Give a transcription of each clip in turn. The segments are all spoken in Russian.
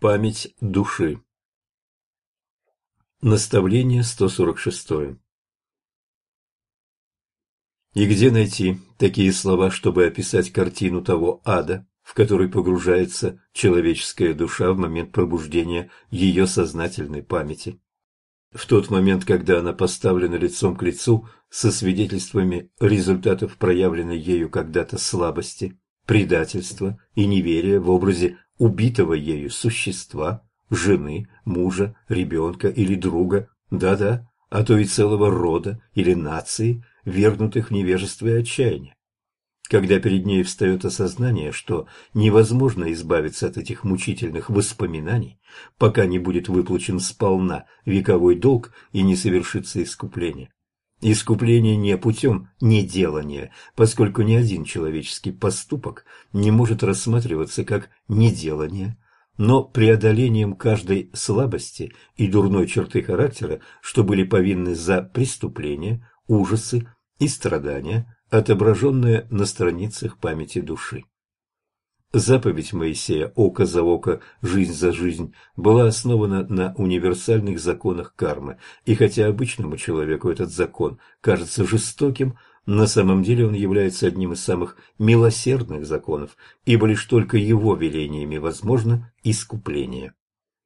Память души. Наставление 146. И где найти такие слова, чтобы описать картину того ада, в который погружается человеческая душа в момент пробуждения ее сознательной памяти? В тот момент, когда она поставлена лицом к лицу со свидетельствами результатов проявленной ею когда-то слабости, предательства и неверия в образе убитого ею существа, жены, мужа, ребенка или друга, да-да, а то и целого рода или нации, вергнутых в невежество и отчаяние. Когда перед ней встает осознание, что невозможно избавиться от этих мучительных воспоминаний, пока не будет выплачен сполна вековой долг и не совершится искупление. Искупление не путем неделания, поскольку ни один человеческий поступок не может рассматриваться как неделание, но преодолением каждой слабости и дурной черты характера, что были повинны за преступления, ужасы и страдания, отображенные на страницах памяти души. Заповедь Моисея «Око за око, жизнь за жизнь» была основана на универсальных законах кармы, и хотя обычному человеку этот закон кажется жестоким, на самом деле он является одним из самых милосердных законов, ибо лишь только его велениями возможно искупление.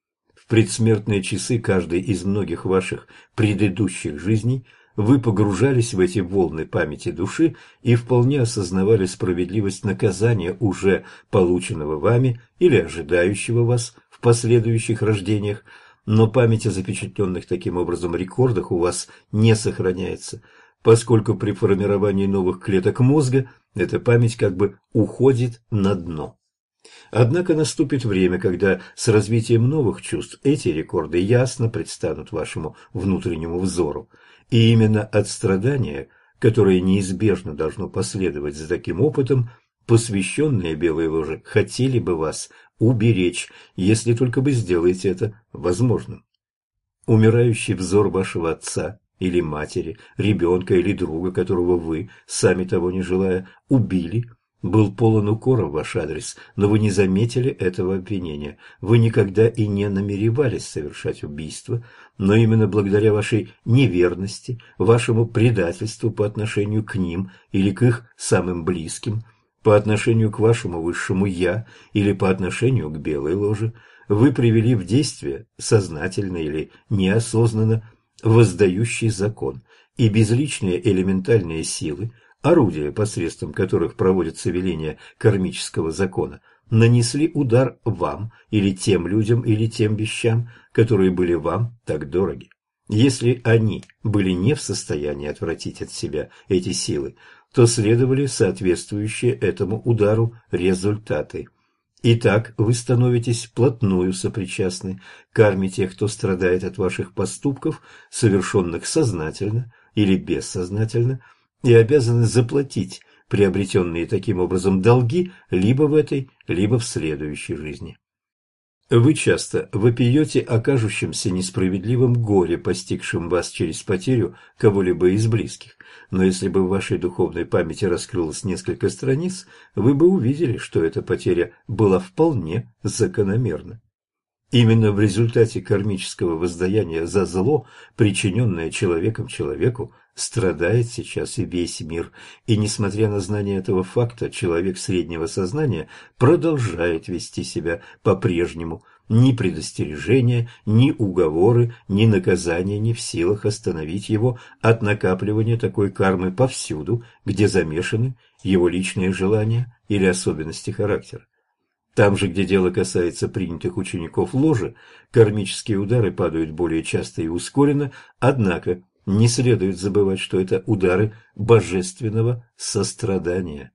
В предсмертные часы каждой из многих ваших предыдущих жизней вы погружались в эти волны памяти души и вполне осознавали справедливость наказания, уже полученного вами или ожидающего вас в последующих рождениях, но память о запечатленных таким образом рекордах у вас не сохраняется, поскольку при формировании новых клеток мозга эта память как бы уходит на дно. Однако наступит время, когда с развитием новых чувств эти рекорды ясно предстанут вашему внутреннему взору. И именно от страдания, которое неизбежно должно последовать за таким опытом, посвященные Белой Ложе хотели бы вас уберечь, если только вы сделаете это возможным. Умирающий взор вашего отца или матери, ребенка или друга, которого вы, сами того не желая, убили, был полон укора в ваш адрес, но вы не заметили этого обвинения. Вы никогда и не намеревались совершать убийство, но именно благодаря вашей неверности, вашему предательству по отношению к ним или к их самым близким, по отношению к вашему высшему «я» или по отношению к Белой Ложе, вы привели в действие, сознательно или неосознанно, воздающий закон, и безличные элементальные силы, орудия, посредством которых проводятся веления кармического закона, нанесли удар вам или тем людям или тем вещам, которые были вам так дороги. Если они были не в состоянии отвратить от себя эти силы, то следовали соответствующие этому удару результаты. Итак, вы становитесь вплотную сопричастны к карме тех, кто страдает от ваших поступков, совершенных сознательно или бессознательно, и обязаны заплатить приобретенные таким образом долги либо в этой, либо в следующей жизни. Вы часто вопиете о кажущемся несправедливом горе, постигшем вас через потерю кого-либо из близких, но если бы в вашей духовной памяти раскрылось несколько страниц, вы бы увидели, что эта потеря была вполне закономерна. Именно в результате кармического воздаяния за зло, причиненное человеком человеку, страдает сейчас и весь мир, и, несмотря на знание этого факта, человек среднего сознания продолжает вести себя по-прежнему. Ни предостережения, ни уговоры, ни наказания не в силах остановить его от накапливания такой кармы повсюду, где замешаны его личные желания или особенности характера. Там же, где дело касается принятых учеников ложи, кармические удары падают более часто и ускоренно, однако не следует забывать, что это удары божественного сострадания.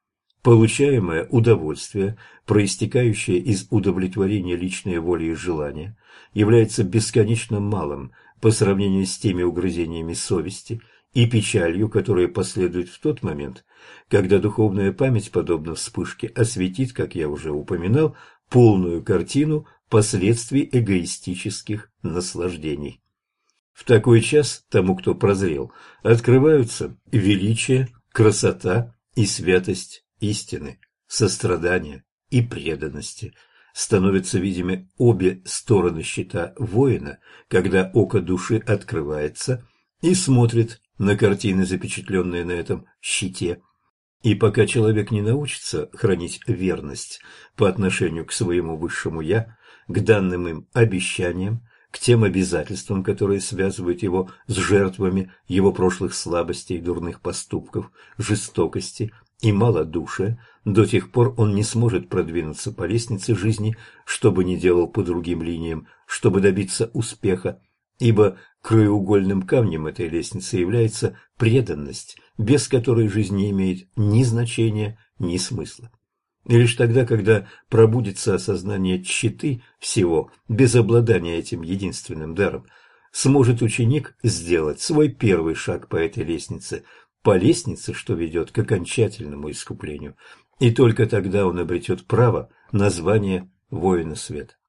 Получаемое удовольствие, проистекающее из удовлетворения личной воли и желания, является бесконечно малым по сравнению с теми угрызениями совести и печалью, которые последуют в тот момент, когда духовная память, подобно вспышке, осветит, как я уже упоминал, полную картину последствий эгоистических наслаждений. В такой час тому, кто прозрел, открываются величие, красота и святость истины, сострадания и преданности. становятся видимы обе стороны щита воина, когда око души открывается и смотрит на картины, запечатленные на этом щите. И пока человек не научится хранить верность по отношению к своему высшему «я», к данным им обещаниям, к тем обязательствам, которые связывают его с жертвами его прошлых слабостей, дурных поступков, жестокости и малодушия, до тех пор он не сможет продвинуться по лестнице жизни, что бы ни делал по другим линиям, чтобы добиться успеха, ибо краеугольным камнем этой лестницы является преданность, без которой жизнь не имеет ни значения, ни смысла. И лишь тогда, когда пробудится осознание тщеты всего, без обладания этим единственным даром, сможет ученик сделать свой первый шаг по этой лестнице, по лестнице, что ведет к окончательному искуплению, и только тогда он обретет право на звание воина света.